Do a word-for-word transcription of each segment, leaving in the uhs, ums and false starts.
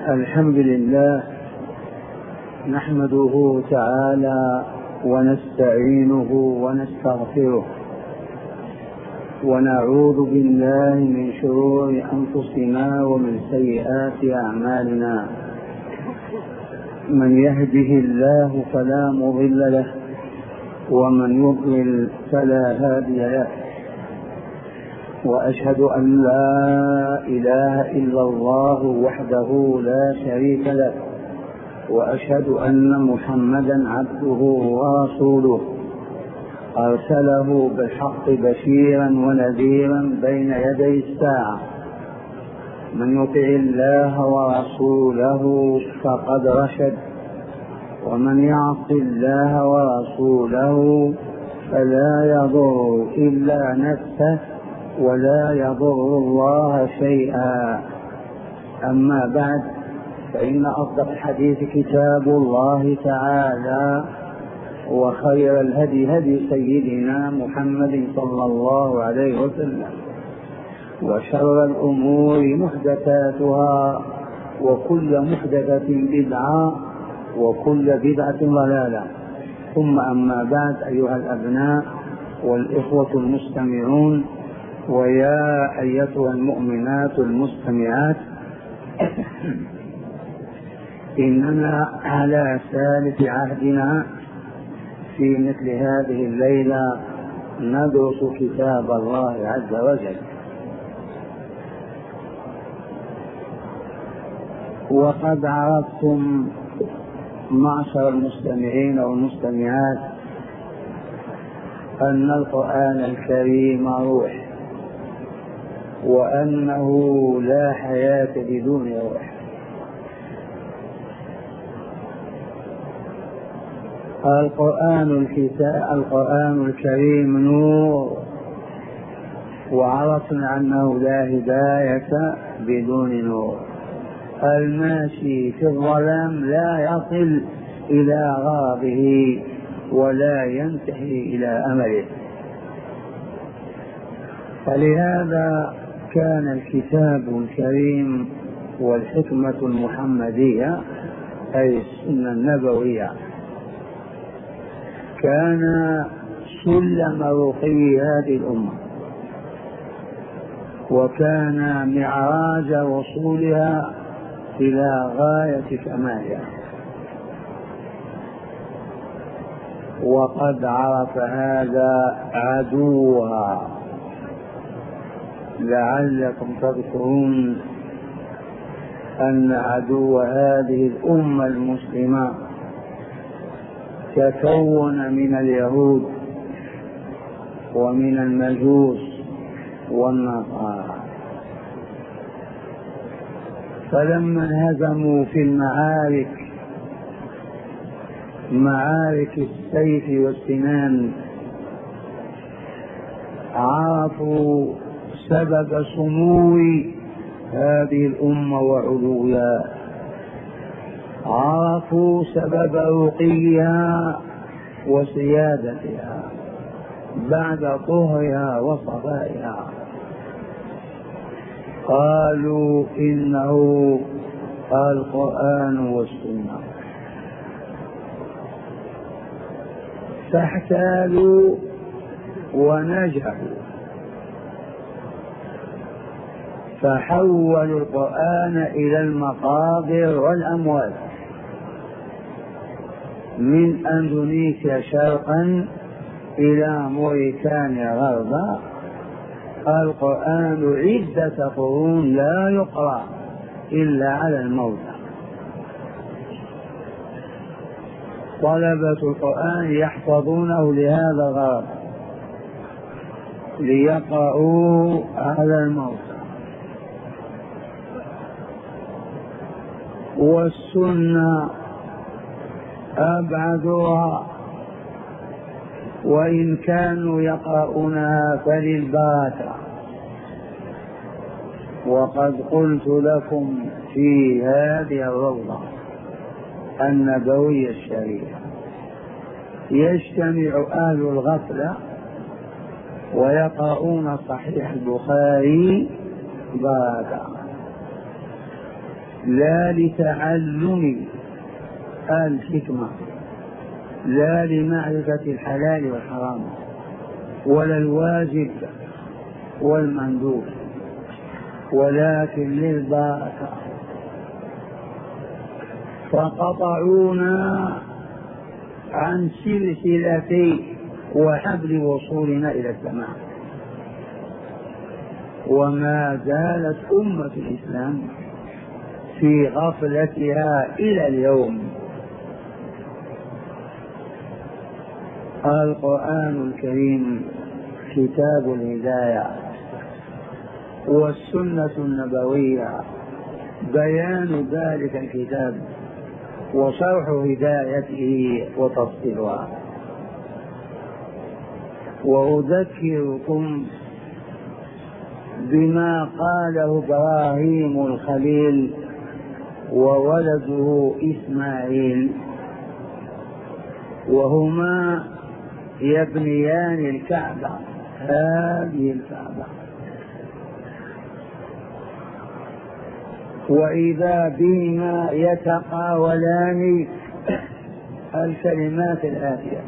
الحمد لله نحمده تعالى ونستعينه ونستغفره ونعوذ بالله من شرور أنفسنا ومن سيئات أعمالنا. من يهده الله فلا مضل له ومن يضلل فلا هادي له، وأشهد أن لا إله إلا الله وحده لا شريك له، وأشهد أن محمدا عبده ورسوله أرسله بالحق بشيرا ونذيرا بين يدي الساعة. من يطع الله ورسوله فقد رشد، ومن يعص الله ورسوله فلا يضر إلا نفسه ولا يضر الله شيئا. أما بعد، فإن أصدق الحديث كتاب الله تعالى، وخير الهدي هدي سيدنا محمد صلى الله عليه وسلم، وشر الأمور محدثاتها، وكل محدثة بدعة، وكل بدعة ضلالة. ثم أما بعد، أيها الأبناء والإخوة المستمعون، ويا أيتها المؤمنات المستمعات، إننا على ثالث عهدنا في مثل هذه الليلة ندرس كتاب الله عز وجل. وقد عرفتم معشر المستمعين والمستمعات أن القرآن الكريم روح، وأنه لا حياة بدون روح. القرآن الكتاب القرآن الكريم نور، وعرفنا أنه لا هداية بدون نور. الماشي في الظلام لا يصل إلى غرضه ولا ينتهي إلى أمله. فلهذا كان الكتاب الكريم والحكمة المحمدية أي السنة النبوية كان سلم رقي هذه الأمة، وكان معراج وصولها إلى غاية كمالها. وقد عرف هذا عدوها، لعلكم تذكرون أن عدو هذه الأمة المسلمة تكون من اليهود ومن المجوس والنصارى. فلما انهزموا في المعارك معارك السيف والسنان، عرفوا سبب سمو هذه الأمة وعلوها، عرفوا سبب رقيها وسيادتها بعد طهرها وصفائها. قالوا إنه القرآن والسنة، فاحتالوا ونجحوا، فحولوا القرآن إلى المقابر والأموال، من أندونيسيا شرقا إلى موريتانيا غربا. القرآن عدة قرون لا يقرأ إلا على الموتى. طلبة القرآن يحفظونه لهذا الغرض، ليقرأوه على الموتى. والسنة أبعدها، وإن كانوا يقرؤونها فللبركة. وقد قلت لكم في هذه الروضة النبوية الشريفة يجتمع أهل الغفلة ويقرؤون صحيح البخاري بركة، لا لتعلم الحكمة، لا لمعرفة الحلال والحرام، ولا الواجب والمندوب، ولكن للبركة. فقطعونا عن سلسلة وحبل وصولنا إلى السماء. وما زالت أمة الإسلام في غفلتها إلى اليوم. القرآن الكريم كتاب الهداية، والسنة النبوية بيان ذلك الكتاب وشرح هدايته وتفصيلها. وأذكركم بما قاله إبراهيم الخليل وولده إسماعيل وهما يبنيان الكعبة، هذه الكعبة، وإذا بهما يتقاولان الكلمات الآتية: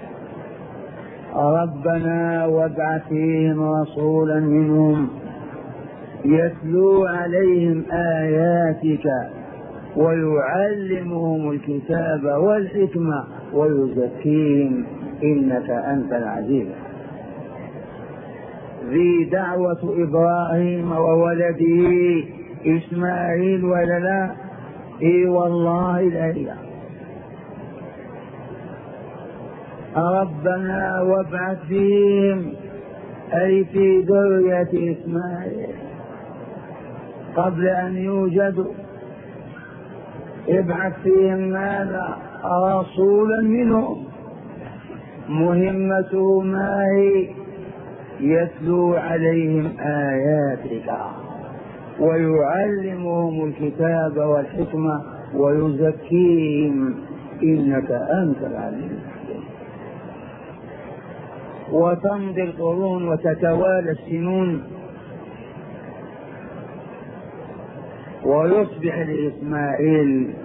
ربنا وابعث فيهم رسولا منهم يتلو عليهم آياتك ويعلمهم الكتاب والحكمة ويزكيهم إنك أنت العزيز. ذي دعوة إبراهيم وولده إسماعيل ولا لا؟ إي والله الآية. ربنا وابعث فيهم أي في ذرية إسماعيل قبل أن يوجدوا، ابعث فيهم ماذا؟ رسولا منهم، مهمته ما هي؟ يتلو عليهم آياتك ويعلمهم الكتاب والحكمة ويزكيهم إنك أنت العزيز. وتمضي القرون وتتوالى السنون ويصبح لإسماعيل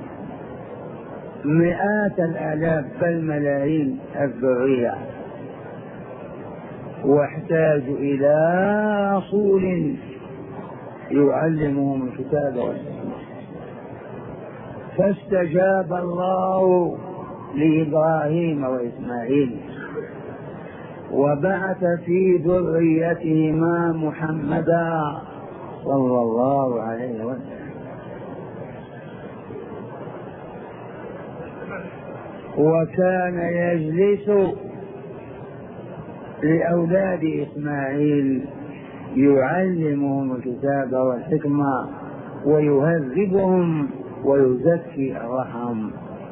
مئات الآلاف بل ملايين الذرية، واحتاج إلى رسول يعلمهم الكتاب والحكمة. فاستجاب الله لإبراهيم وإسماعيل وبعث في ذريتهما محمدا صلى الله عليه وسلم. وكان يجلس لأولاد إسماعيل يعلمهم الكتاب والحكمة ويهذبهم ويزكي أرواحهم.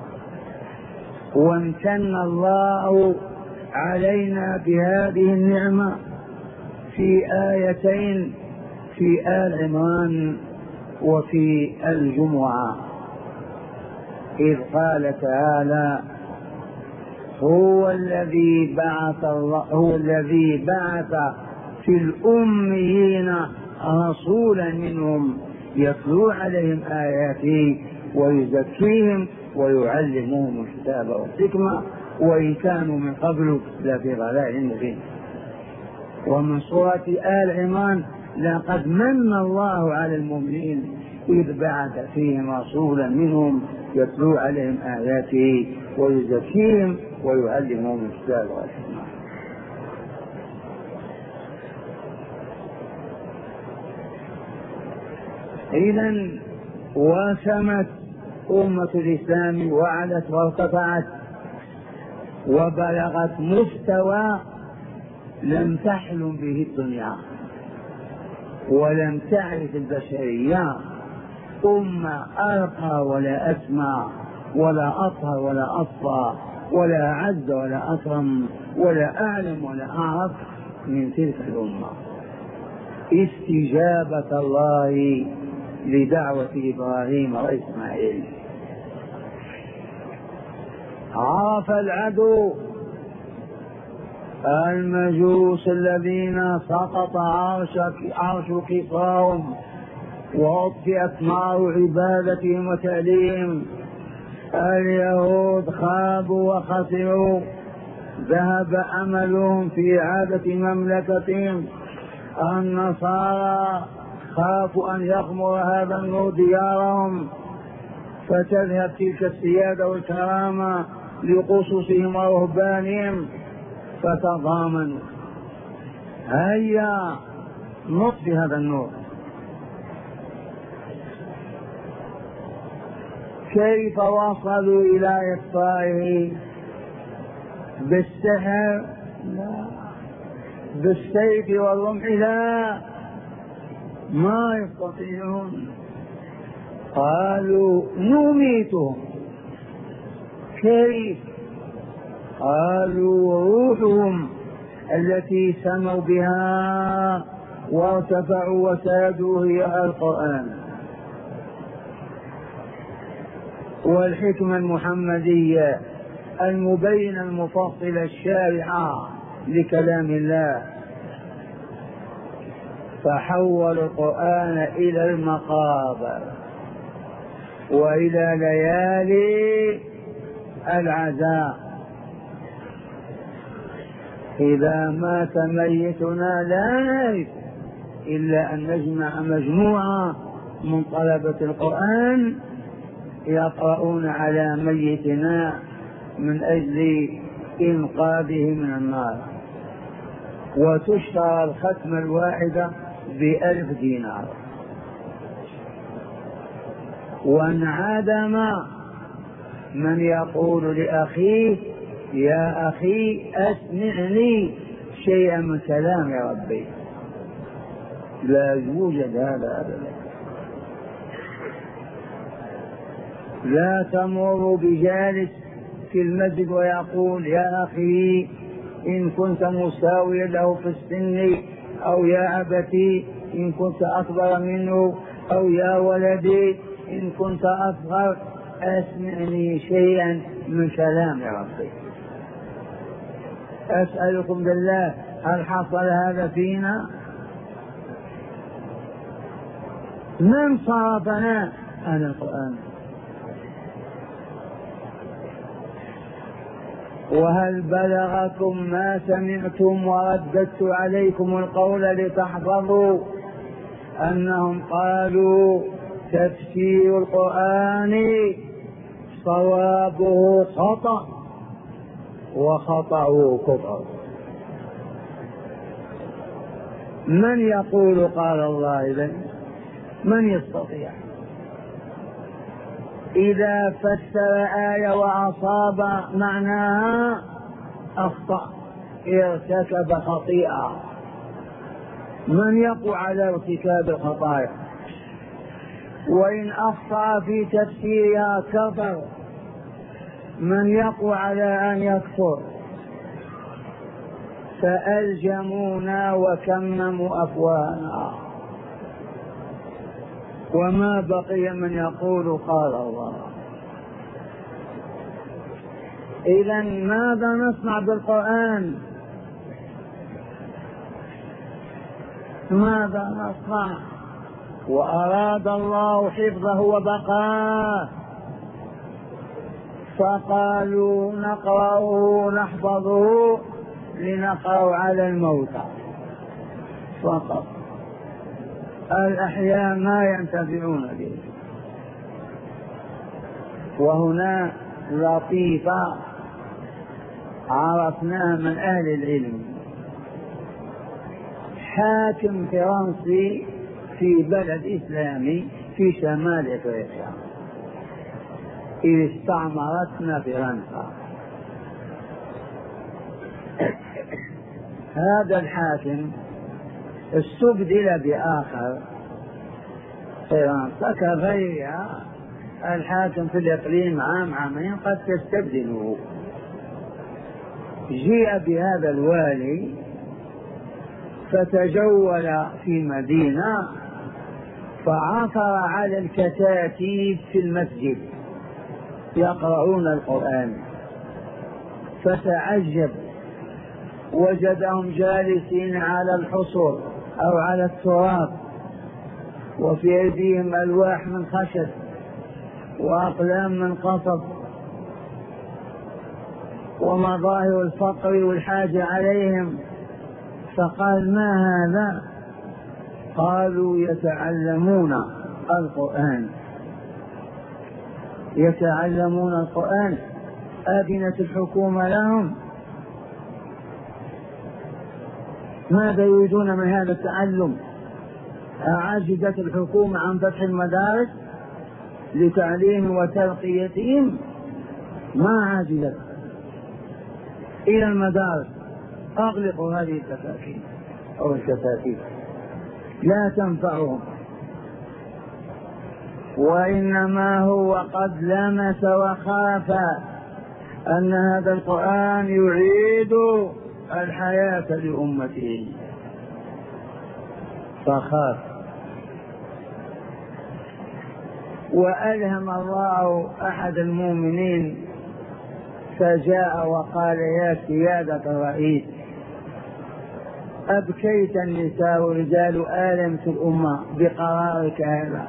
وامتن الله علينا بهذه النعمة في آيتين، في آل عمران وفي الجمعة، إذ قال تعالى: هو الذي بعث الله هو الذي بعث في الأميين رسولا منهم يتلو عليهم آياته ويزكيهم ويعلمهم الكتاب والحكمة وإن كانوا من قبل لفي ضلال مبين. ومن سورة آل عمران: لقد من الله على المؤمنين إذ بعث فيهم رسولا منهم يتلو عليهم آياته ويزكيهم ويعلمهم الكتاب والحكمة. إذن وسمت أمة الإسلام وعلت وارتفعت وبلغت مستوى لم تحلم به الدنيا ولم تعرف البشرية أمة أرقى ولا أسمى ولا أطهر ولا أصفى ولا أعز ولا أكرم ولا أعلم ولا أعرف من تلك الأمة. استجابة الله لدعوة إبراهيم وإسماعيل. عرف العدو المجوس الذين سقط عرش عرش كفرهم وأطفئت نار عبادتهم وتأليهم. اليهود خابوا وخسروا، ذهب أملهم في إعادة مملكتهم. النصارى خافوا أن يغمر هذا النور ديارهم، فتذهب تلك السيادة والكرامة لقصصهم ورهبانهم، فتضامنوا هيا نطفئ هذا النور. كيف وصلوا إلى إطفائه؟ بالسحر؟ لا. بالسيف والرمح؟ لا، ما يستطيعون. قالوا نميتهم. كيف؟ قالوا روحهم التي سموا بها وارتفعوا وسادوا هي القرآن والحكمة المحمدية المبينة المفصلة الشارعة لكلام الله. فحولوا القرآن إلى المقابر وإلى ليالي العزاء. إذا مات ميتنا لا نعرف إلا أن نجمع مجموعة من طلبة القرآن يقرؤون على ميتنا من أجل إنقاذه من النار، وتشترى الختمة الواحدة بألف دينار. وانعدم من يقول لأخيه يا أخي أسمعني شيئا من كلام يا ربي. لا يوجد هذا أبدا. لا تمر بجالس في المسجد ويقول يا أخي إن كنت مساويا له في السن، أو يا أبتي إن كنت أكبر منه، أو يا ولدي إن كنت أصغر أسمعني شيئا من كلام يا ربي. أسألكم بالله هل حصل هذا فينا؟ من صرفنا عن القرآن؟ وهل بلغكم ما سمعتم ورددت عليكم القول لتحفظوا أنهم قالوا تفسير القرآن صوابه خطأ وخطأه كفر؟ من يقول قال الله إذن؟ من يستطيع؟ إذا فسر آية وأصاب معناها أخطأ، ارتكب خطيئة. من يقع على ارتكاب الخطايا؟ وإن أخطأ في تفسيرها كفر. من يقع على أن يكفر؟ فألجمونا وكمموا أفواهنا، وما بقي من يقول قال الله. إذن ماذا نصنع بالقرآن؟ ماذا نصنع؟ وأراد الله حفظه وبقاه فقالوا نقرأه نحفظه لنقرأ على الموتى فقط، الأحياء ما ينتفعون به. وهنا لطيفة عرفناها من أهل العلم. حاكم فرنسي في بلد إسلامي في شمال أفريقيا إذ استعمرتنا فرنسا. هذا الحاكم استبدل بآخر فرنسا كغيرها. الحاكم في الإقليم عام عامين قد تستبدله. جيء بهذا الوالي فتجول في مدينة فعثر على الكتاتيب في المسجد يقرؤون القرآن، فتعجب، وجدهم جالسين على الحصر أو على التراب وفي أيديهم ألواح من خشب وأقلام من قصب ومظاهر الفقر والحاجة عليهم. فقال ما هذا؟ قالوا يتعلمون القرآن يتعلمون القرآن أذنت الحكومة لهم. ماذا يريدون من هذا التعلم؟ أعجزت الحكومة عن فتح المدارس لتعليم وترقيتهم؟ ما عجزت. إلى المدارس، أغلقوا هذه الكتاتيب أو الكتاتيب لا تنفعهم. وإنما هو قد لمس وخاف أن هذا القرآن يعيد الحياة لأمته فخاف. وألهم الله أحد المؤمنين فجاء وقال يا سيادة الرئيس أبكيت النساء ورجال آلمت الأمة بقرارك هذا.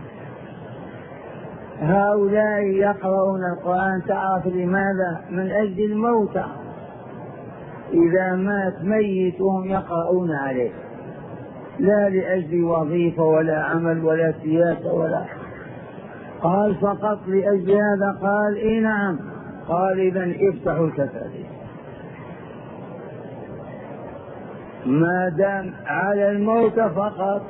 هؤلاء يقرؤون القرآن تعرف لماذا؟ من أجل الموتى، إذا مات ميتهم يقرؤون عليه، لا لأجل وظيفة ولا عمل ولا سياسة ولا. قال فقط لأجل هذا؟ قال إيه نعم. قال إذن افتحوا الكتاتيب ما دام على الموت فقط.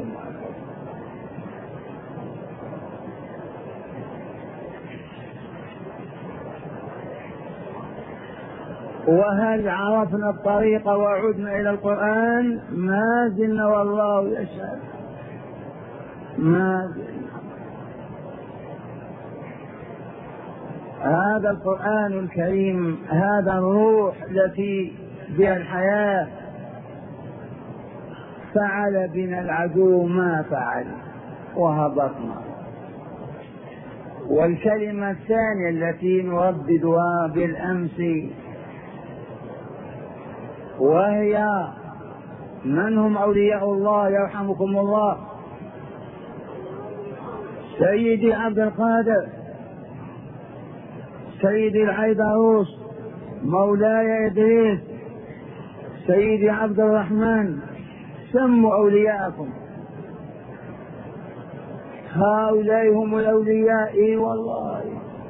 وهل عرفنا الطريق وعدنا إلى القرآن؟ ما زلنا والله يشهد ما زلنا. هذا القرآن الكريم، هذا الروح التي بها الحياة، فعل بنا العدو ما فعل وهبطنا. والكلمة الثانية التي نرددها بالأمس وهي من هم أولياء الله يرحمكم الله؟ سيدي عبد القادر، سيدي العيدروس، مولاي إدريس، سيدي عبد الرحمن، سموا أولياءكم. هؤلاء هم الأولياء. إيه والله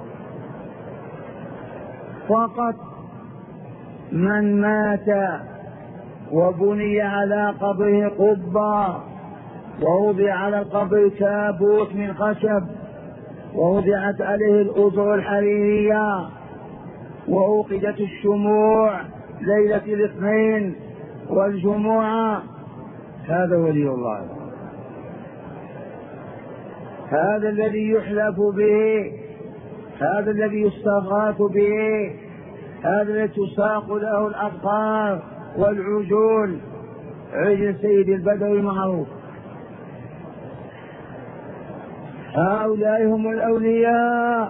فقط من مات وبني على قبره قبة ووضع على القبر تابوت من خشب ووضعت عليه الأزر الحريرية وأوقدت الشموع ليلة الاثنين والجمعة، هذا ولي الله. هذا الذي يحلف به، هذا الذي يستغاث به، هذا الذي تساق له الأبقار والعجول. عجل سيد البدوي معروف. هؤلاء هم الأولياء،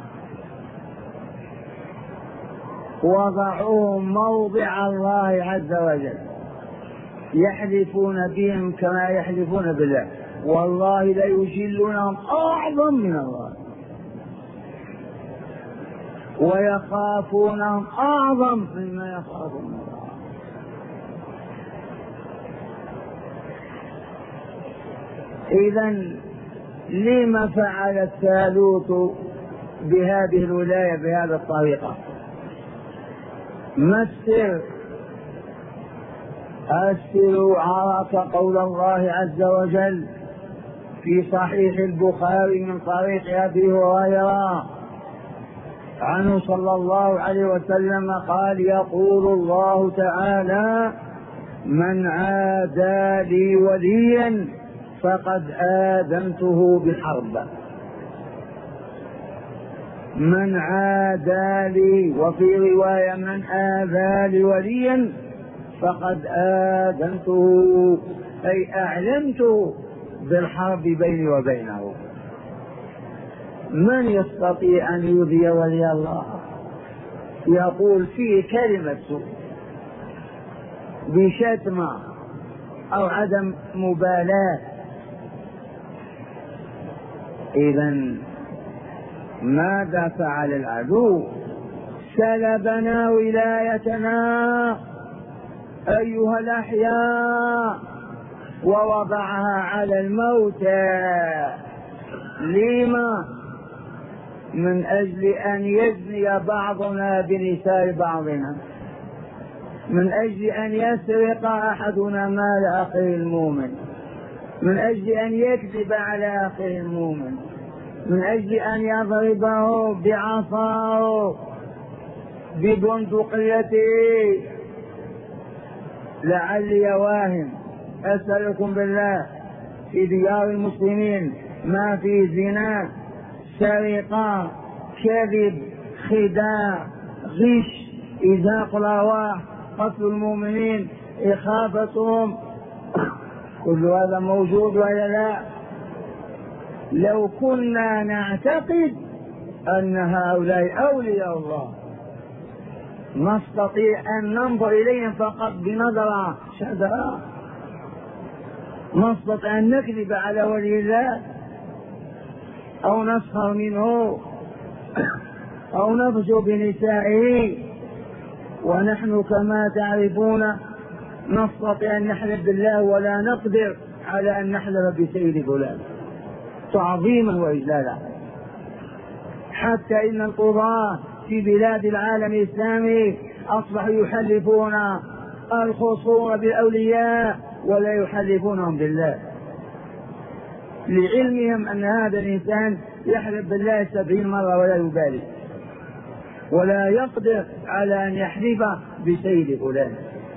وضعوهم موضع الله عز وجل، يحلفون بهم كما يحلفون بالله، والله لا يجلونهم أعظم من الله ويخافونهم أعظم مما يخافون الله. إذن لما فعل الثالوث بهذه الولاية بهذه الطريقة؟ ما السر؟ السر عرف قول الله عز وجل في صحيح البخاري من طريق أبي هريرة عنه صلى الله عليه وسلم قال يقول الله تعالى من عادى لي وليا فقد آذنته بحرب. من عادى لي، وفي رواية من آذى لي وليا فقد آذنته، أي أعلمته بالحرب بيني وبينه. من يستطيع أن يؤذي ولي الله؟ يقول فيه كلمة سوء بشتمة أو عدم مبالاة إذن ماذا فعل العدو؟ سلبنا ولايتنا أيها الأحياء ووضعها على الموتى. لما؟ من أجل أن يزني بعضنا بنساء بعضنا، من أجل أن يسرق أحدنا مال أخيه المؤمن، من أجل أن يكذب على أخيه المؤمن، من أجل أن يضربه بعصاه ببندقيته. لعلي واهم أسألكم بالله في ديار المسلمين ما في زنا، سرقة، كذب، خداع، غش، إزاق الأرواح، قتل المؤمنين، إخافتهم، كل هذا موجود ولا لا؟ لو كنا نعتقد أن هؤلاء أولياء الله نستطيع أن ننظر إليهم فقط بنظرة شذراء، نستطيع أن نكذب على ولي الله أو نسخر منه أو نفجر بنسائه، ونحن كما تعرفون نستطيع أن نحلف بالله ولا نقدر على أن نحلف بسيد فلان تعظيما وإجلالا. حتى إن القضاة في بلاد العالم الإسلامي أصبحوا يحلفون الخصوم بالأولياء ولا يحلفونهم بالله، لعلمهم أن هذا الإنسان يحلف بالله سبعين مرة ولا يبالي ولا يقدر على أن يحلف بسيد فلان.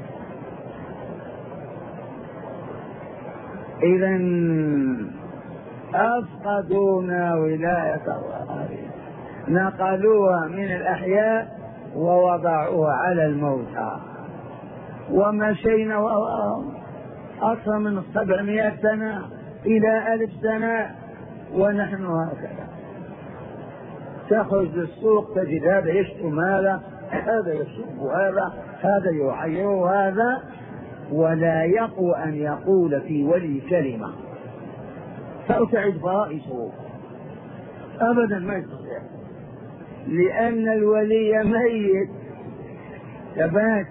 إذن أفقدونا ولاية الله، نقلوها من الأحياء ووضعوها على الموتى، ومشينا وراءهم أكثر من سبعمائة سنة إلى ألف سنة ونحن هكذا. تخرج للسوق تجد هذا يشتم هذا، هذا يسب هذا، هذا يعير هذا، ولا يقوى أن يقول في ولي كلمة ترتعد فرائسه أبدا، ما يستطيع، لأن الولي ميت ثبات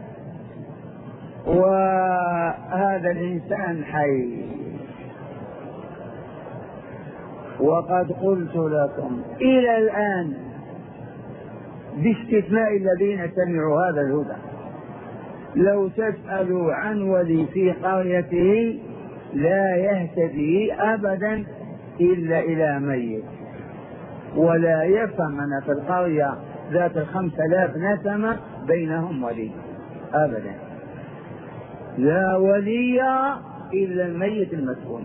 وهذا الإنسان حي. وقد قلت لكم إلى الآن باستثناء الذين سمعوا هذا الهدى لو تسألوا عن ولي في قريته لا يهتدي أبدا إلا إلى ميت، ولا يفهم أن في القرية ذات الخمس آلاف نسمة بينهم ولي أبدا، لا ولي إلا الميت المدفون.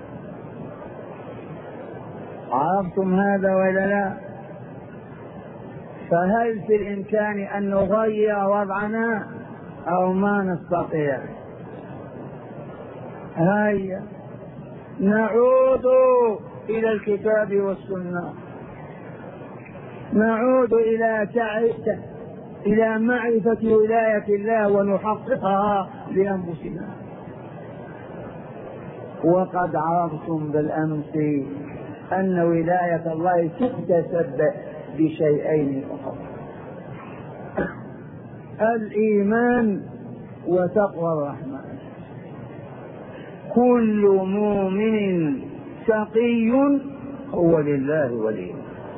عرفتم هذا ولا لا؟ فهل في الإمكان أن نغير وضعنا أو ما نستطيع؟ هيا نعود إلى الكتاب والسنة، نعود إلى تعرف إلى معرفة ولاية الله ونحققها لأنفسنا. وقد عرفتم بالأمس أن ولاية الله تكتسب بشيئين فقط: الإيمان وتقوى الرحمن. كل مؤمن تقي هو لله ولي.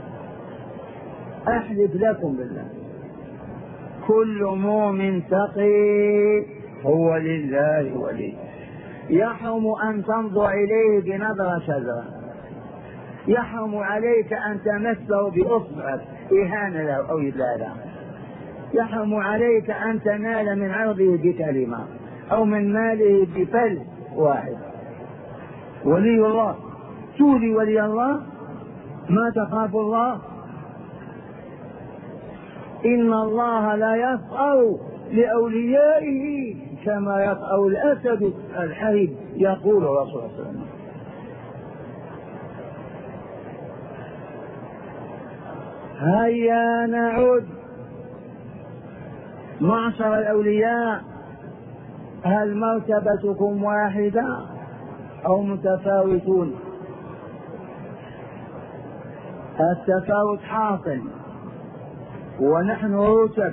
أحلف لكم بالله كل مؤمن تقي هو لله ولي. يحرم أن تنظر إليه بنظرة شذرة، يحرم عليك أن تمسه بأصبعك إهانة له أو إذلالا، يحرم عليك أن تنال من عرضه بكلمة أو من ماله بفلس واحد. ولي الله، تولي ولي الله ما تخاف الله. إن الله لا يفأر لأوليائه كما يفأر الأسد الحرب، يقول الرسول صلى الله عليه وسلم. هيا نعود معشر الأولياء. هل مرتبتكم واحدة أو متفاوتون؟ التفاوت حاصل، ونحن رتب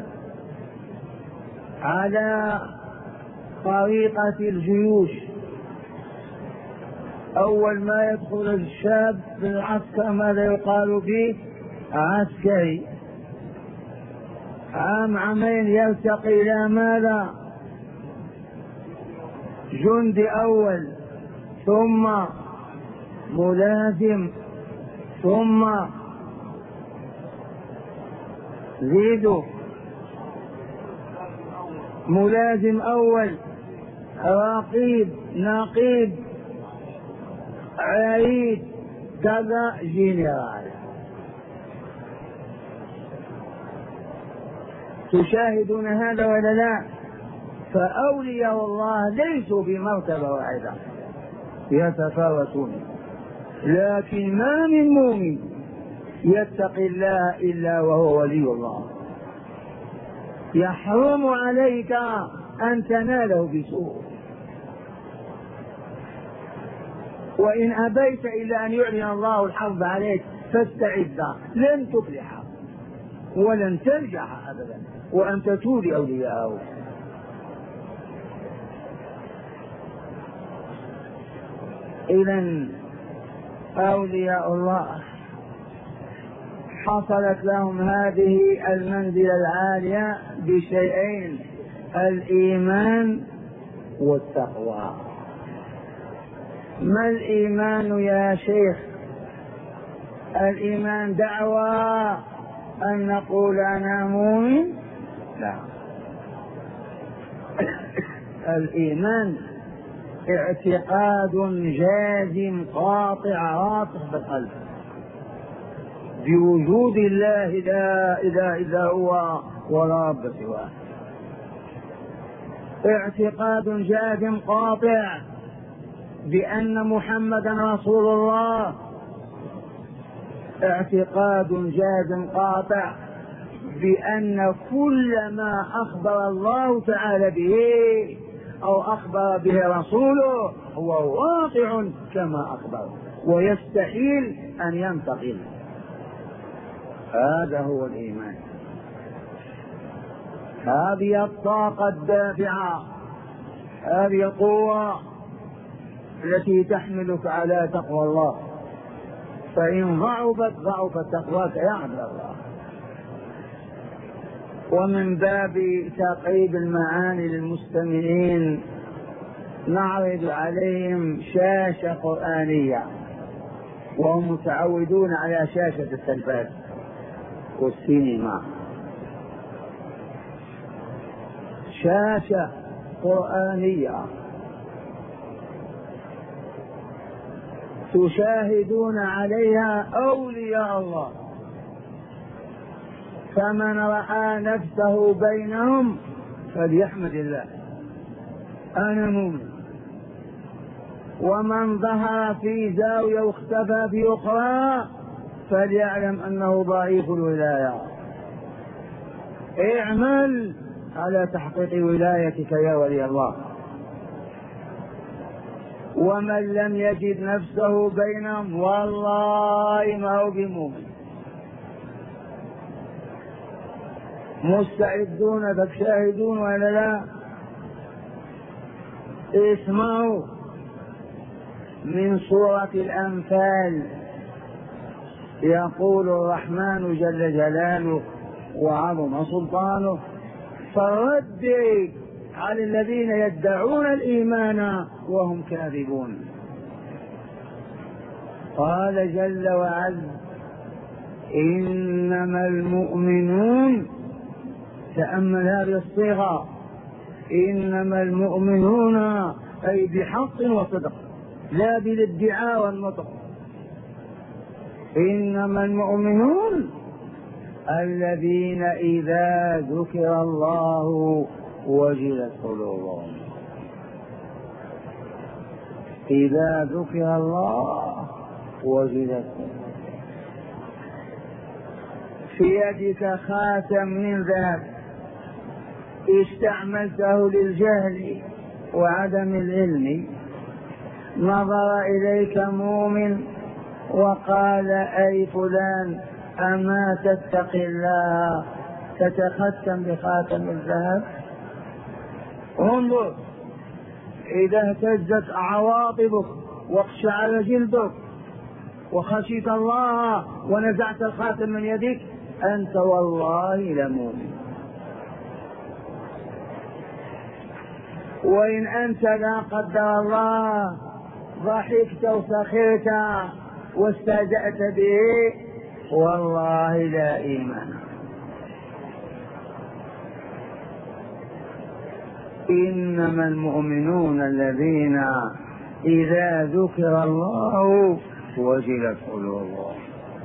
على طريقة الجيوش. أول ما يدخل الشاب في العسكر ماذا يقال فيه؟ عسكري. عام عامين يرتقي إلى ماذا؟ جندي أول، ثم ملازم، ثم زيدوا ملازم أول، رقيب، نقيب، عيد، كذا، جنرال. تشاهدون هذا ولا لا؟ فأولياء الله ليسوا في مرتبة واحدة، يتفاوتون. لكن ما من مؤمن يتقي الله إلا وهو ولي الله. يحرم عليك أن تناله بسوء، وإن أبيت إلا أن يعلن الله الحرب عليك فاستعد، لن تفلح ولن تنجح أبدا وأنت تولي أولياءه. إذن أولياء الله حصلت لهم هذه المنزلة العالية بشيئين: الإيمان والتقوى. ما الإيمان يا شيخ؟ الإيمان دعوى أن نقول أنا مؤمن؟ لا. الإيمان اعتقاد جازم قاطع راسخ بالقلب بوجود الله لا إله إلا هو ولا رب سواه. اعتقاد جازم قاطع بأن محمدا رسول الله. اعتقاد جازم قاطع بأن كل ما أخبر الله تعالى به أو أخبر به رسوله هو واقع كما أخبر ويستحيل أن ينتقل. هذا هو الإيمان. هذه الطاقة الدافعة، هذه القوة التي تحملك على تقوى الله. فإن ضعفت ضعفت تقواك يا عبد الله. ومن باب تقريب المعاني للمستمعين نعرض عليهم شاشة قرآنية، وهم متعودون على شاشة التلفاز والسينما. شاشة قرآنية تشاهدون عليها أولياء الله، فمن رأى نفسه بينهم فليحمد الله أنا مؤمن، ومن ظهر في زاوية واختفى في أخرى فليعلم أنه ضعيف الولاية. اعمل على تحقيق ولايتك يا ولي الله. ومن لم يجد نفسه بينهم والله ما هو بمؤمن. مستعدون تشاهدون ولا لا؟ اسمعوا من سورة الأنفال. يقول الرحمن جل جلاله وعظم سلطانه: فرد على الذين يدعون الإيمان وهم كاذبون. قال جل وعز: إنما المؤمنون، تأمل هذه الصيغة، إنما المؤمنون أي بحق وصدق لا بالادعاء والنطق. إنما المؤمنون الذين إذا ذكر الله وجلت قلوبهم. إذا ذكر الله وجلت. في يدك خاتم من ذهب استعملته للجهل وعدم العلم، نظر إليك مؤمن وقال أي فلان أما تتقي الله تتختم بخاتم الذهب؟ انظر، إذا اهتزت عواطفك واقشعر جلدك وخشيت الله ونزعت الخاتم من يدك أنت والله لمؤمن. وإن أنت لا قدر الله ضحكت وسخرت واستهزأت به والله لا إيمان. إنما المؤمنون الذين إذا ذكر الله وجلت قلوبهم.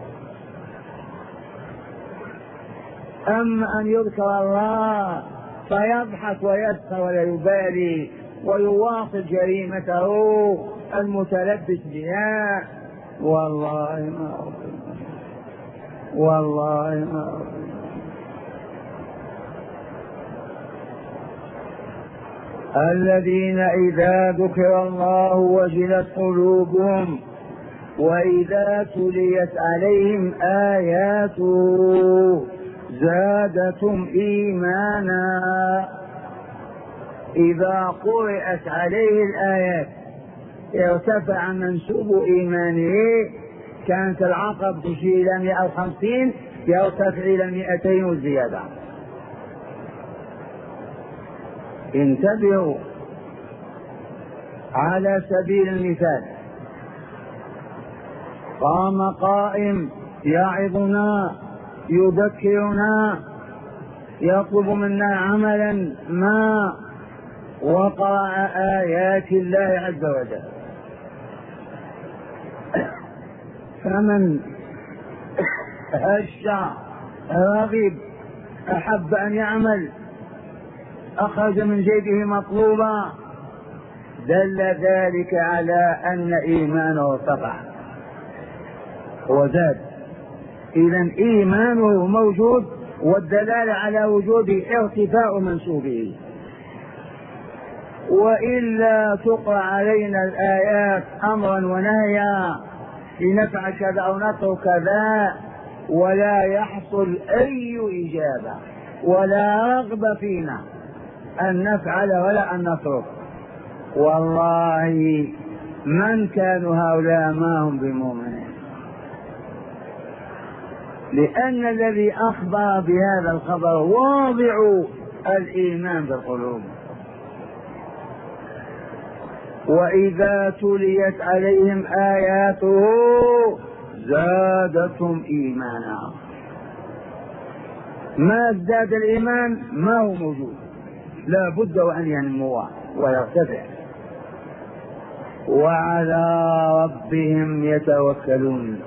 أما أن يذكر الله فيضحك ويسخر ولا يبالي ويواصل جريمته المتلبس بها والله ما أظن والله ما أظن. الذين إذا ذكر الله وجلت قلوبهم وإذا تليت عليهم آياته زادتهم إيمانا. إذا قرأت عليه الآيات ارتفع منسوب إيمانه. كانت العقب تشير إلى مئة وخمسين يرتفع إلى مئتين وزيادة. انتبهوا على سبيل المثال، قام قائم يعظنا يذكرنا يطلب منا عملا ما وقرأ آيات الله عز وجل، فمن هش رغب أحب أن يعمل أخرج من جيبه مطلوبا دل ذلك على أن إيمانه ارتفع وزاد. إذن إيمانه موجود والدلالة على وجود ارتفاع منسوبه. وإلا تقرأ علينا الآيات أمرا ونهيا لنفعل كذا أو نترك كذا ولا يحصل أي إجابة ولا رغبة فينا أن نفعل ولا أن نترك. والله من كانوا هؤلاء ما هم بمؤمنين، لأن الذي أخبر بهذا الخبر واضع الإيمان بالقلوب. وإذا تليت عليهم آياته زادتهم إيمانا. ما ازداد الإيمان ما هو موجود، لا بد وأن ينمو ويرتفع. وعلى ربهم يتوكلون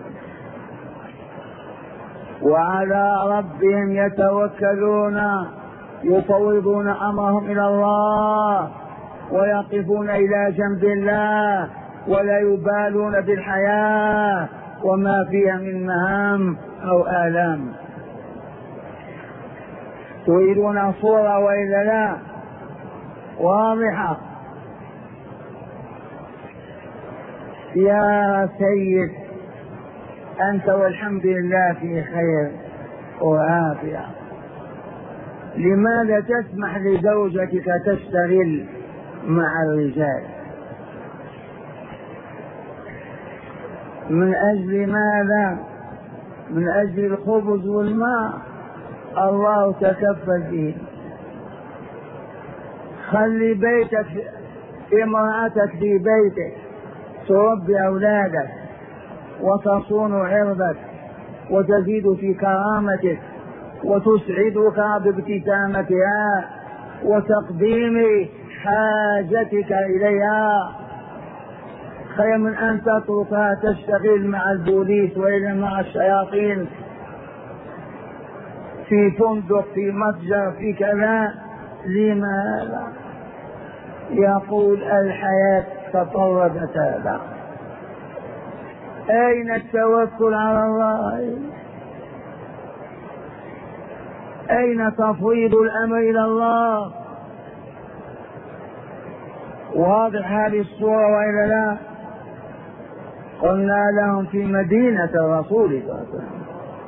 وعلى ربهم يتوكلون يفوضون أمرهم إلى الله ويقفون إلى جنب الله ولا يبالون بالحياة وما فيها من مهام أو آلام. تريدون صورة وإلا لا واضحة؟ يا سيد أنت والحمد لله في خير وعافية، لماذا تسمح لزوجتك تشتغل مع الرجال؟ من أجل ماذا؟ من أجل الخبز والماء، الله تكفل به. خلي بيتك امرأتك في بيتك تربي أولادك وتصون عرضك وتزيد في كرامتك وتسعدك بابتسامتها وتقديم حاجتك إليها، خير من أن تتركها تشتغل مع البوليس وإلا مع الشياطين في فندق في متجر في كذا. لماذا؟ يقول الحياة تطلبت هذا. أين التوكل على الله؟ أين تفويض الأمر إلى الله؟ واضح هذه الصورة وإلا لا؟ قلنا لهم في مدينة الرسول صلى الله عليه وسلم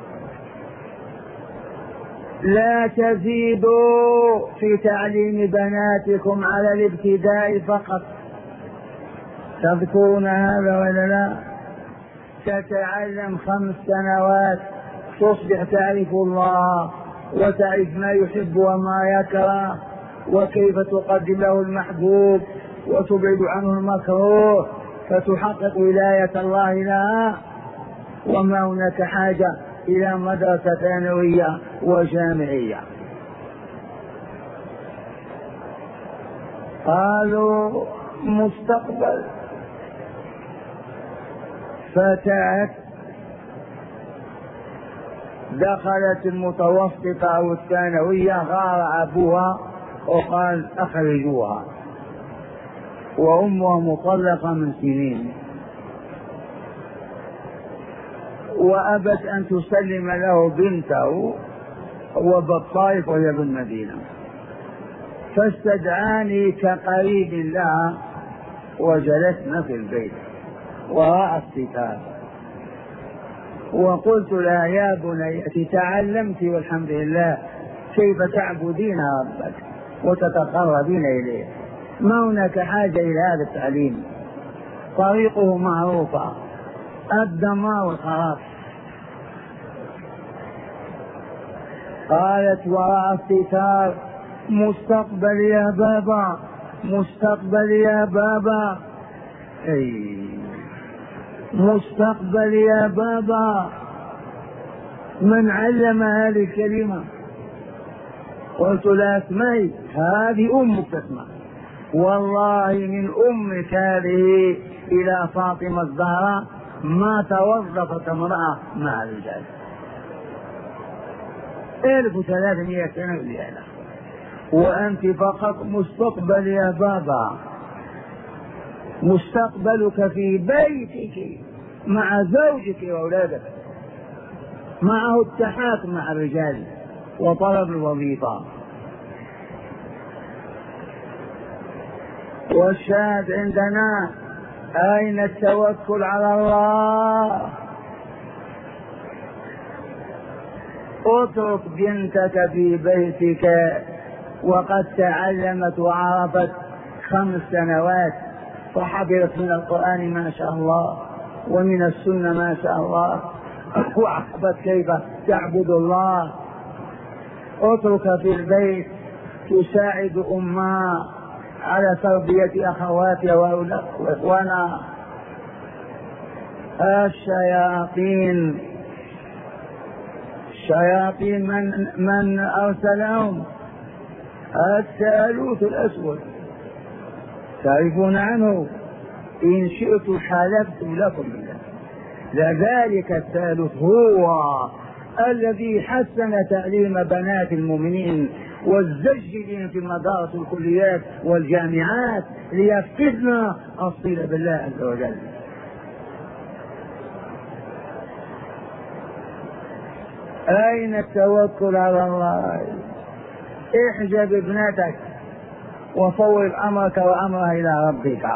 لا تزيدوا في تعليم بناتكم على الابتداء فقط. تذكرون هذا ولا لا؟ تتعلم خمس سنوات تصبح تعرف الله وتعرف ما يحب وما يكره وكيف تقدم له المحبوب وتبعد عنه المكروه فتحقق ولاية الله لها. وما هناك حاجة إلى مدرسة ثانوية وجامعية. قالوا مستقبل. فتاة دخلت المتوسطة أو الثانوية غار أبوها وقال أخرجوها، وأمها مطلقة من سنين، وأبت أن تسلم له بنته وبالطائف وهي بالمدينة، فاستدعاني كقريب لها وجلسنا في البيت وراء الستار، وقلت لها يا بني تعلمت والحمد لله كيف تعبدين ربك وتتقربين إليه، ما هناك حاجة إلى هذا التعليم، طريقه معروفة، الدمار والخراب. قالت وراء الستار مستقبل يا بابا، مستقبل يا بابا، أي مستقبل يا بابا، من علم هذه الكلمة؟ قلت لا اسمعي، هذه أمك تسمع، والله من أمك هذه إلى فاطمة الزهراء ما توظفت امرأة مع الرجال. ألف وثلاثمائة سنة زيادة، وأنت فقط مستقبل يا بابا، مستقبلك في بيتك مع زوجك وأولادك، معه التحاكم مع الرجال وطلب الوظيفة. والشاهد عندنا أين التوكل على الله؟ اترك بنتك في بيتك وقد تعلمت وعرفت خمس سنوات وحفظت من القرآن ما شاء الله ومن السنة ما شاء الله وعرفت كيف تعبد الله. اترك في البيت تساعد أمها على تربية أخواتها وإخوانها. الشياطين الشياطين من, من أرسلهم؟ الثالوث الأسود، تعرفون عنه؟ إن شئت حلفت لكم بالله لذلك الثالوث هو الذي حسن تعليم بنات المؤمنين والزجلين في المدارس والكليات والجامعات ليفقدن الصلة بالله عز وجل. أين التوكل على الله؟ احجب ابنتك وفوض أمرك وأمرها إلى ربك.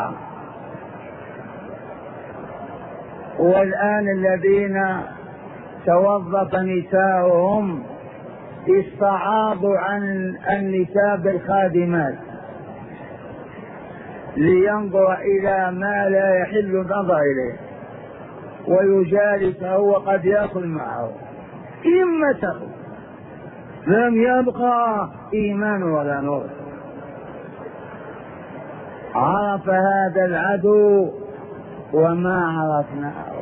والآن الذين توظف نساؤهم استعاضوا عن النساء بالخادمات لينظر إلى ما لا يحل النظر إليه ويجالسه وقد يأكل معه. إمته لم يبقى إيمان ولا نور. عرف هذا العدو وما عرفناه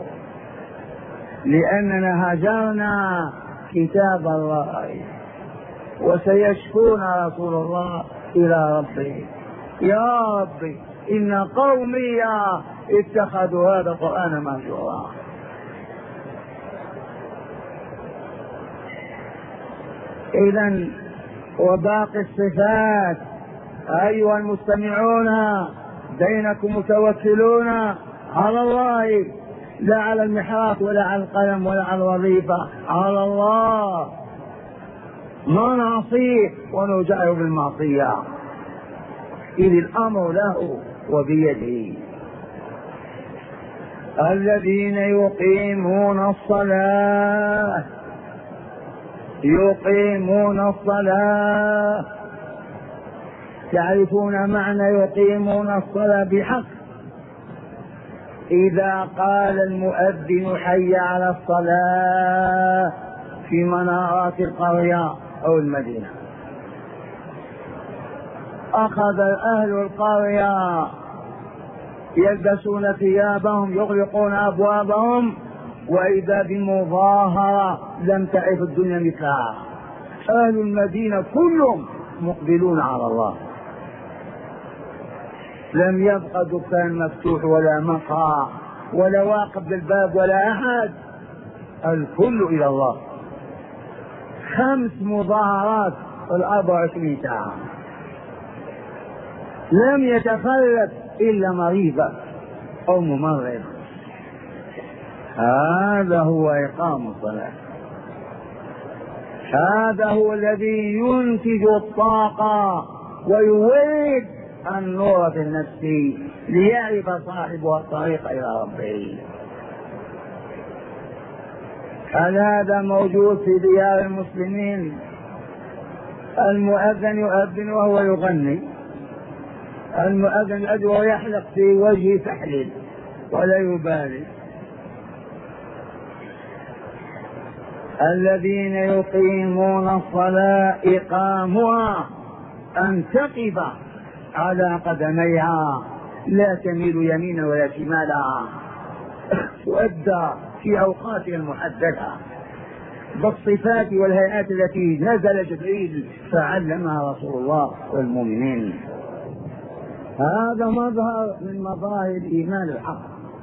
لأننا هجرنا كتاب الله، وسيشكون رسول الله إلى ربه يا ربي إن قومي اتخذوا هذا القرآن مهجورا. إذن وباقي الصفات أيها المستمعون بينكم متوكلون على الله، لا على المحراث ولا على القلم ولا على الوظيفة، على الله. ما نعصيه ونجاهر بالمعصية إذ الأمر له وبيده. الذين يقيمون الصلاة يقيمون الصلاة. تعرفون معنى يقيمون الصلاة بحق؟ إذا قال المؤذن حي على الصلاة في منارات القرية أو المدينة، أخذ أهل القرية يلبسون ثيابهم يغلقون أبوابهم، وإذا بمظاهرة لم تعرف الدنيا مثلها. أهل المدينة كلهم مقبلون على الله، لم يبقى دكان مفتوح ولا مقهى ولا واقف بالباب ولا أحد، الكل إلى الله. خمس مظاهرات في الأربع وعشرين ساعة، لم يتخلف إلا مريضة أو ممرض. هذا هو إقام الصلاة، هذا هو الذي ينتج الطاقة ويولد النور في النفس ليعرف صاحبها الطريق إلى ربه. هل هذا موجود في ديار المسلمين؟ المؤذن يؤذن وهو يغني، المؤذن أدعو يحلق في وجه فحل ولا يبالي. الذين يقيمون الصلاة إقامها أن تقف على قدميها، لا تميل يمينا ولا شمالا، تؤدى في أوقاتها المحددة بالصفات والهيئات التي نزل جبريل فعلمها رسول الله والمؤمنين. هذا مظهر من مظاهر الإيمان الحق.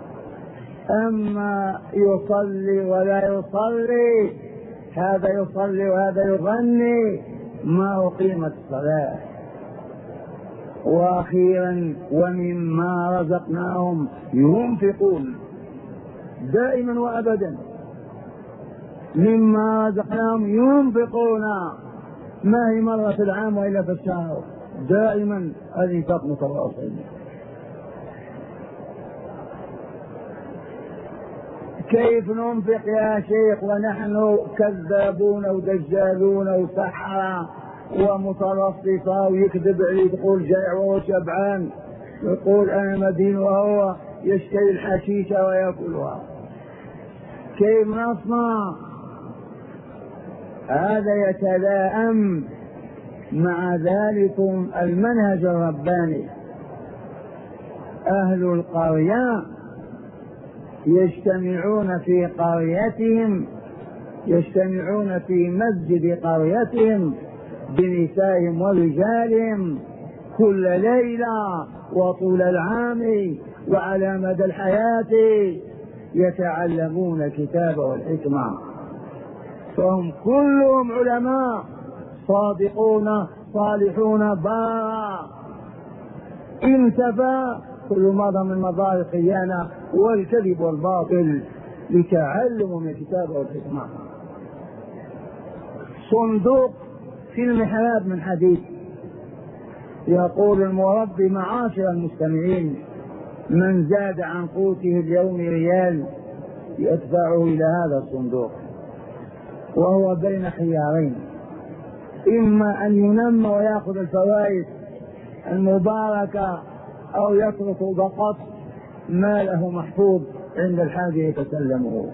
أما يصلي ولا يصلي، هذا يصلي وهذا يغني، ما أقيمت الصلاة. وأخيرا ومما رزقناهم ينفقون، دائما وأبدا مما رزقناهم ينفقون، ما هي مرة في العام وإلا في الشهر، دائما الإنفاق متواصل. كيف ننفق يا شيخ ونحن كذابون ودجالون وسحرة ومتلصصة، ويكذب عليك يقول جائع وهو شبعان، يقول أنا مدين وهو يشتري الحشيشة ويأكلها. كيف نصنع؟ هذا يتلائم مع ذلكم المنهج الرباني. أهل القرية يجتمعون في قريتهم، يجتمعون في مسجد قريتهم بنسائهم ورجالهم كل ليلة وطول العام وعلى مدى الحياة، يتعلمون الكتاب والحكمة، فهم كلهم علماء صادقون صالحون بارا. انتفى كل ماذا من مظاهر الخيانة والكذب والباطل لتعلموا من الكتاب والحكمة. صندوق في المحراب من حديد، يقول المربي معاشر المستمعين: من زاد عن قوته اليوم ريال يدفعه إلى هذا الصندوق، وهو بين خيارين: إما أن ينمى ويأخذ الفوائد المباركة، أو يترك فقط ماله محفوظ عند الحاجة يتسلمه.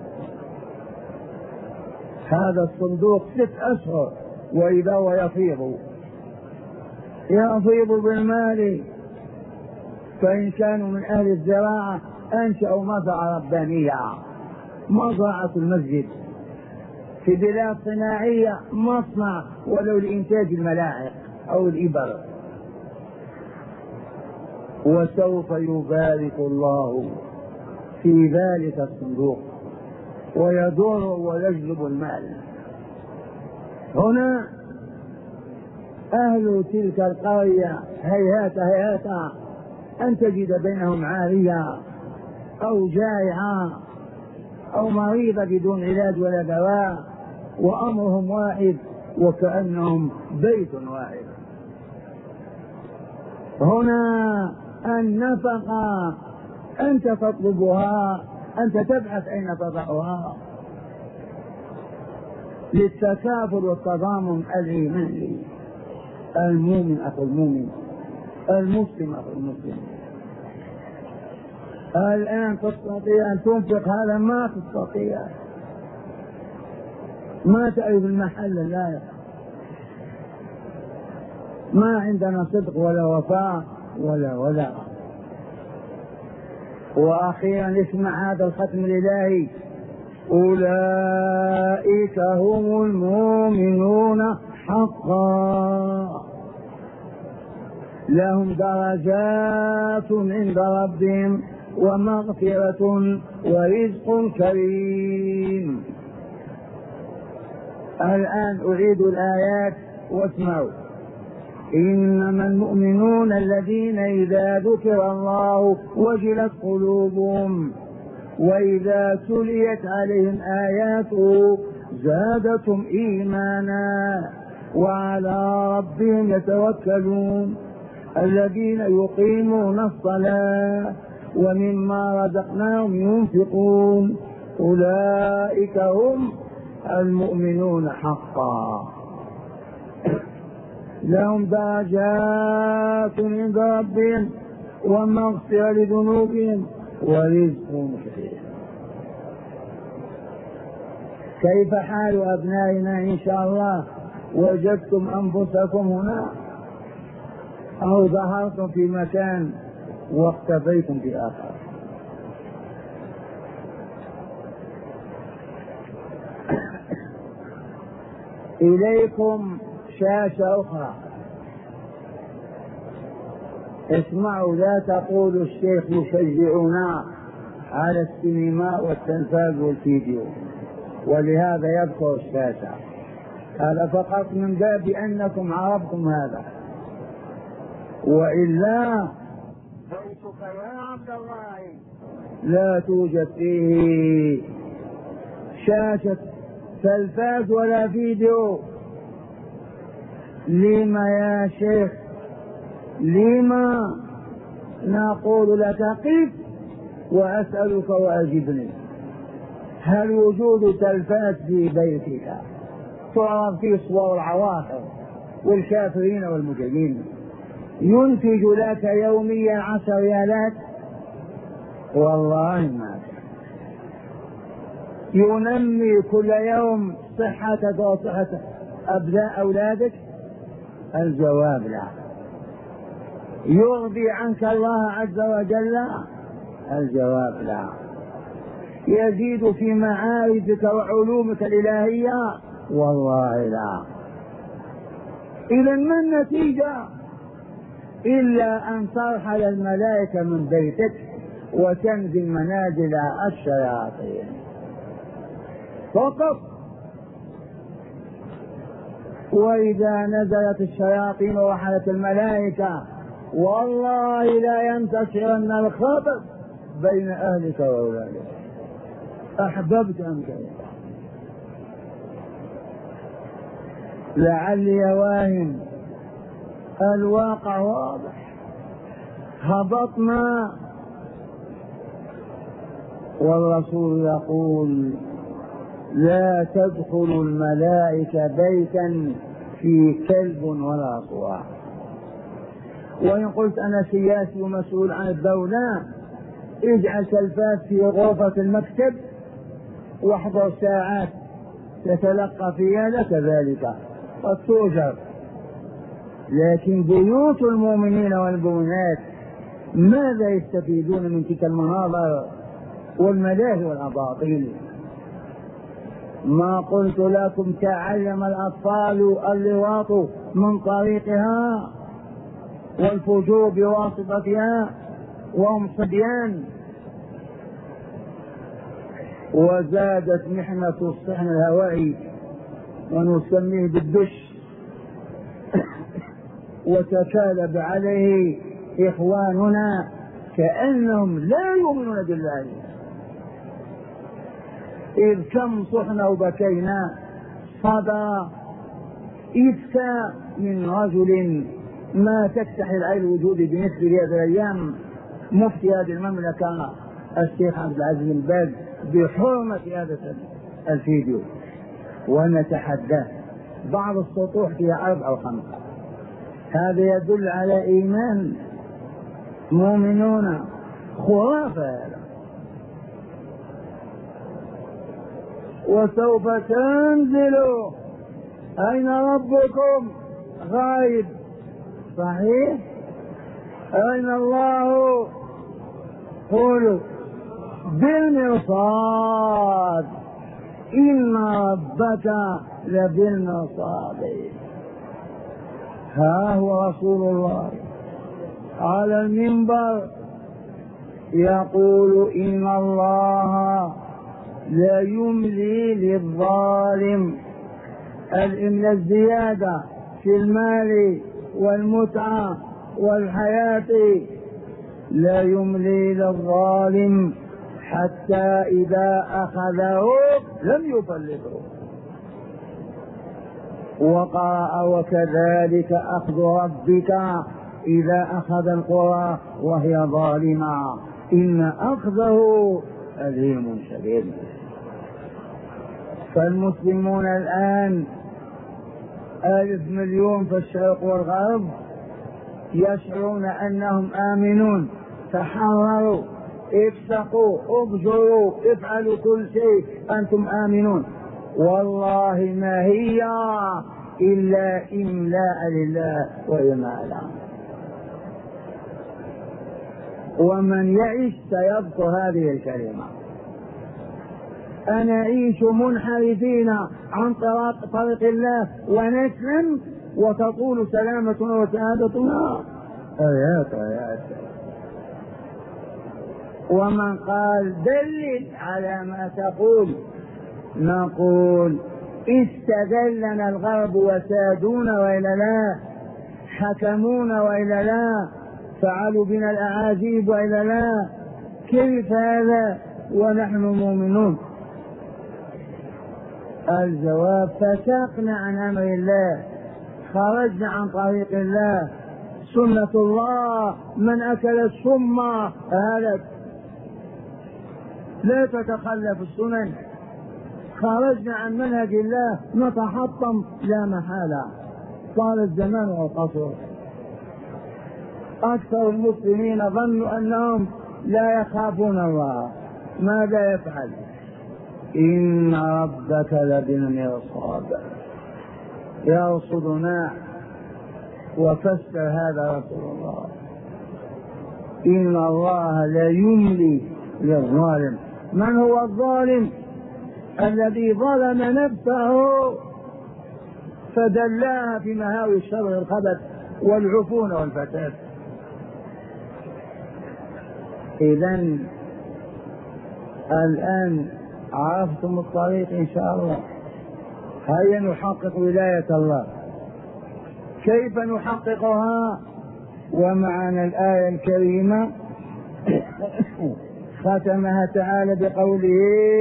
هذا الصندوق ست أشهر وإذا هو يفيض يفيض بالمال. فإن كانوا من أهل الزراعة أنشأوا مزرعة ربانية، مزرعة المسجد. في بلاد صناعية مصنع ولو لإنتاج الملاحق أو الإبر. وسوف يبارك الله في ذلك الصندوق ويدور ويجلب المال. هنا أهل تلك القرية هيهات هيهات أن تجد بينهم عارية أو جائعة أو مريضة بدون علاج ولا دواء، وأمرهم واحد وكأنهم بيت واحد. هنا النفقة أنت تطلبها أنت تبحث أين تضعها للتكافل والتضامن الإيماني. المؤمن أخو المؤمن، المسلم أخو المسلم. الآن تستطيع أن تنفق هذا، ما تستطيع، ما تعرف المحل، لا ما عندنا صدق ولا وفاء ولا ولا. وأخيرا اسمع هذا الختم الإلهي: أولئك هم المؤمنون حقا لهم درجات عند ربهم ومغفرة ورزق كريم. الآن أعيد الآيات واسمعوا: إنما المؤمنون الذين إذا ذكر الله وجلت قلوبهم وإذا تليت عليهم آياته زادتهم إيمانا وعلى ربهم يتوكلون الذين يقيمون الصلاة ومما رزقناهم ينفقون أولئك هم المؤمنون حقا لهم درجات عند ربهم ومغفرة لذنوبهم ورزق كريم. كيف حال أبنائنا إن شاء الله؟ وجدتم أنفسكم هنا أو ظهرتم في مكان واختفيتم في آخر؟ إليكم شاشة أخرى، اسمعوا. لا تقولوا الشيخ يشجعنا على السينما والتلفاز والفيديو، ولهذا يذكر الشاشة. هذا فقط من باب أنكم عرفتم هذا، وإلا بيتك يا عبد الله لا توجد فيه شاشة تلفاز ولا فيديو. لما يا شيخ؟ لما؟ نقول لك قف وأسألك وأجبني. هل وجود تلفاز في بيتك تعرض فيه صور العواقب والكافرين والمجرمين ينتج لك يوميا عشر ريالات؟ والله ما ينمي كل يوم صحتك وصحة أبناء أولادك؟ الجواب لا. يرضي عنك الله عز وجل؟ الجواب لا. يزيد في معارفك وعلومك الإلهية؟ والله لا. إذا ما النتيجة؟ إلا أن ترحل الملائكة من بيتك وتنزل منازل الشياطين فقط. وإذا نزلت الشياطين ورحلت الملائكة والله لا ينتشرن الخبر بين أهلك وأولادك، أحببت أم كرهت. لعلي واهم، الواقع واضح. هبطنا والرسول يقول: لا تدخل الملائكة بيتا فيه كلب ولا صواع. وإن قلت أنا سياسي ومسؤول عن الدولة، اجعل تلفاز في غرفة المكتب واحضر ساعات تتلقى فيها، لك ذلك قد توجر. لكن بيوت المؤمنين والمؤمنات ماذا يستفيدون من تلك المناظر والملاهي والأباطيل؟ ما قلت لكم تعلم الأطفال اللواط من طريقها والفجور بواسطتها وهم صبيان؟ وزادت محنة الصحن الهوائي ونسميه بالدش، وتكالب عليه إخواننا كأنهم لا يؤمنون بالله. إذ كم صحنا وبكينا صدى إفكاء من رجل ما تفتح العين الوجود بمثل هذه الأيام، مفتي هذه المملكة الشيخ عبد العزيز بن باز بحرمة هذا الفيديو، ونتحداه بعض السطوح فيها أربع أو خمسة. هذا يدل على إيمان مؤمنون. خرافة هذا. وسوف تنزلوا أين ربكم؟ غائب. صحيح. أين الله؟ قولوا بالمرصاد. إن ربك لبالمرصاد. ها هو رسول الله على المنبر يقول إن الله لا يملي للظالم. الإملاء الزيادة في المال والمتعة والحياة، لا يملي للظالم حتى إذا أخذه لم يفلته. وقرأ وكذلك أخذ ربك إذا أخذ القرى وهي ظالمة إن أخذه أليم شديد. فالمسلمون الآن ألف مليون في الشرق والغرب يشعرون أنهم آمنون. تحرروا، افسقوا، ابجروا، افعلوا كل شيء، أنتم آمنون. والله ما هي إلا إملاء لله وإمالا. ومن يعيش سيذكر هذه الكلمة. أنعيش منحرفين عن طريق الله ونسلم وتطول سلامتنا وسعادتنا. آيات آيات. ومن قال دلل على ما تقول، نقول استذلنا الغرب وسادونا وإلا لا، حكمونا وإلا لا، فعلوا بنا الأعاجيب وإلا لا. كيف هذا ونحن مؤمنون؟ الجواب فسقنا عن أمر الله، خرجنا عن طريق الله. سنة الله من أكل السم هلك. لا تتخلف السنن. خرجنا عن منهج الله نتحطم لا محالة. طال الزمان والقصر. أكثر المسلمين ظنوا أنهم لا يخافون الله. ماذا يفعل؟ إن ربك لبالمرصاد. يرصدنا. وفسر هذا رسول الله إن الله لا يملي للظالم. من هو الظالم؟ الذي ظلم نفسه فدلاها في مهاوي الشر والخبث والعفون والفساد. إذن الآن عرفتم الطريق إن شاء الله. هيا نحقق ولاية الله. كيف نحققها؟ ومعنا الآية الكريمة ختمها تعالى بقوله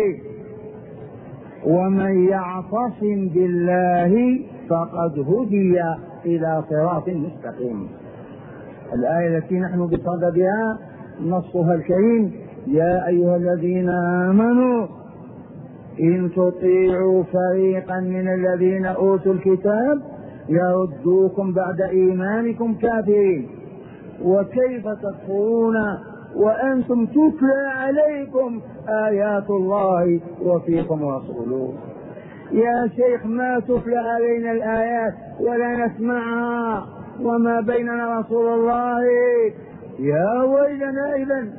ومن يعتصم بالله فقد هدي إلى صراط مستقيم. الآية التي نحن بصددها نصها الكريم يا أيها الذين آمنوا إن تطيعوا فريقا من الذين أوتوا الكتاب يردوكم بعد إيمانكم كافرين. وكيف تكفرون وأنتم تتلى عليكم آيات الله وفيكم رسوله؟ يا شيخ ما تتلى علينا الآيات ولا نسمعها وما بيننا رسول الله. يا ويلنا إذن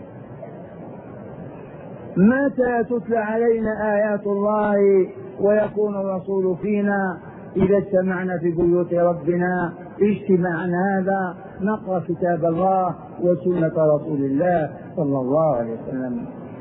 متى تتلى علينا آيات الله ويكون الرسول فينا؟ إذا اجتمعنا في بيوت ربنا اجتماعا هذا نقرأ كتاب الله وسنة رسول الله صلى الله عليه وسلم.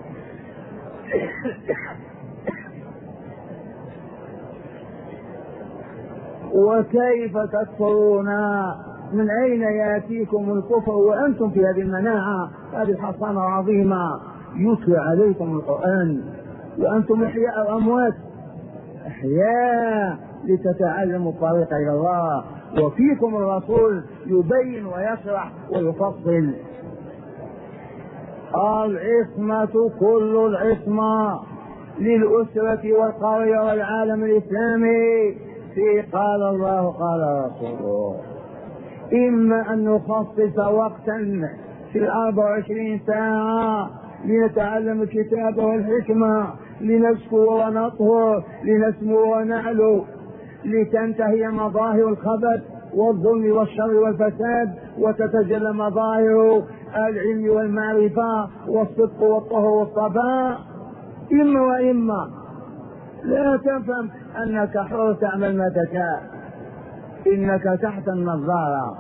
وكيف تكفرون؟ من أين يأتيكم الكفر وأنتم في هذه المناعة، هذه الحصانة العظيمة؟ يتلى عليكم القرآن وأنتم أحياء أو أموات. أحياء لتتعلموا الطريق إلى الله، وفيكم الرسول يبين ويشرح ويفصل. العصمة كل العصمة للأسرة والقرية والعالم الإسلامي في قال الله قال رسوله. إما أن نخصص وقتا في الأربع وعشرين ساعة لنتعلم الكتاب والحكمة، لنسكو ونطهر، لنسمو ونعلو، لتنتهي مظاهر الخبث والظلم والشر والفساد وتتجلى مظاهر العلم والمعرفة والصدق والطهر والصفاء. إما وإما لا تفهم أنك حر تعمل ما تشاء، إنك تحت النظارة.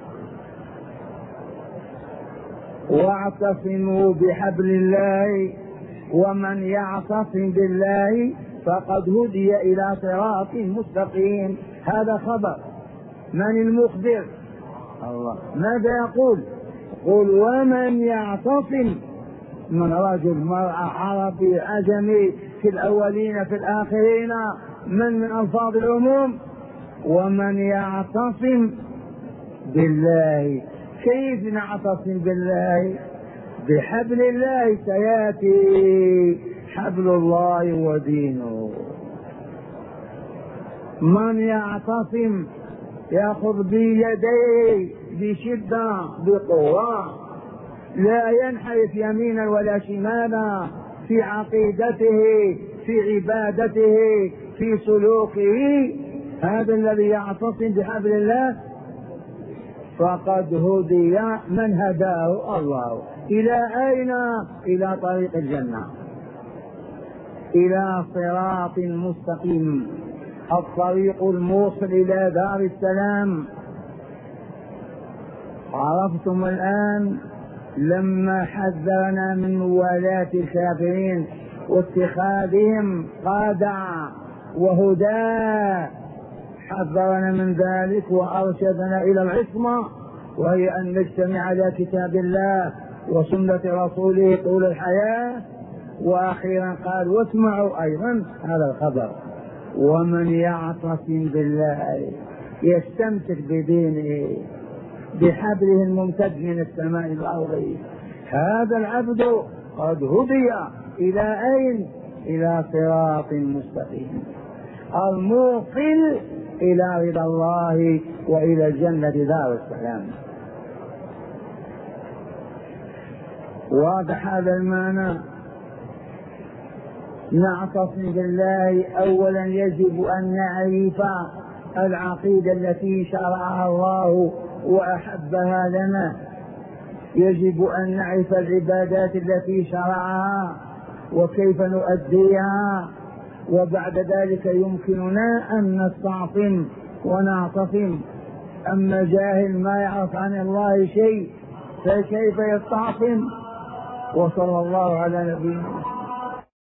واعتصموا بحبل الله ومن يعتصم بالله فقد هدي إلى صراط مستقيم. هذا خبر. من المخبر؟ الله. ماذا يقول؟ قل ومن يعتصم، من رجل مرأة عربي عجمي في الأولين في الآخرين، من من ألفاظ العموم. ومن يعتصم بالله. كيف نعتصم بالله؟ بحبل الله. سيأتي حبل الله ودينه. من يعتصم يأخذ بيديه بشدة بقوة، لا ينحرف يمينا ولا شمالا في عقيدته في عبادته في سلوكه. هذا الذي يعتصم بحبل الله فقد هدي. من هداه؟ الله. إلى أين؟ إلى طريق الجنة، إلى صراط مستقيم، الطريق الموصل إلى دار السلام. عرفتم الآن لما حذرنا من موالاة الكافرين واتخاذهم قادة وهدى، حذرنا من ذلك وأرشدنا إلى العصمة، وهي أن نجتمع على كتاب الله وسنة رسوله طول الحياة. وأخيرا قال واسمعوا أيضا هذا الخبر. ومن يعتصم بالله يستمسك بدينه بحبله الممتد من السماء الأرض، هذا العبد قد هدي إلى أين؟ إلى صراط مستقيم، الموصل إلى رضا الله وإلى الجنة دار السلام. واضح هذا المعنى؟ نعتصم بالله. أولا يجب أن نعرف العقيدة التي شرعها الله وأحبها لنا، يجب أن نعرف العبادات التي شرعها وكيف نؤديها، وبعد ذلك يمكننا أن نستعصم ونعتصم. أما جاهل ما يعرف عن الله شيء فكيف يستعصم؟ وصلى الله على نبينا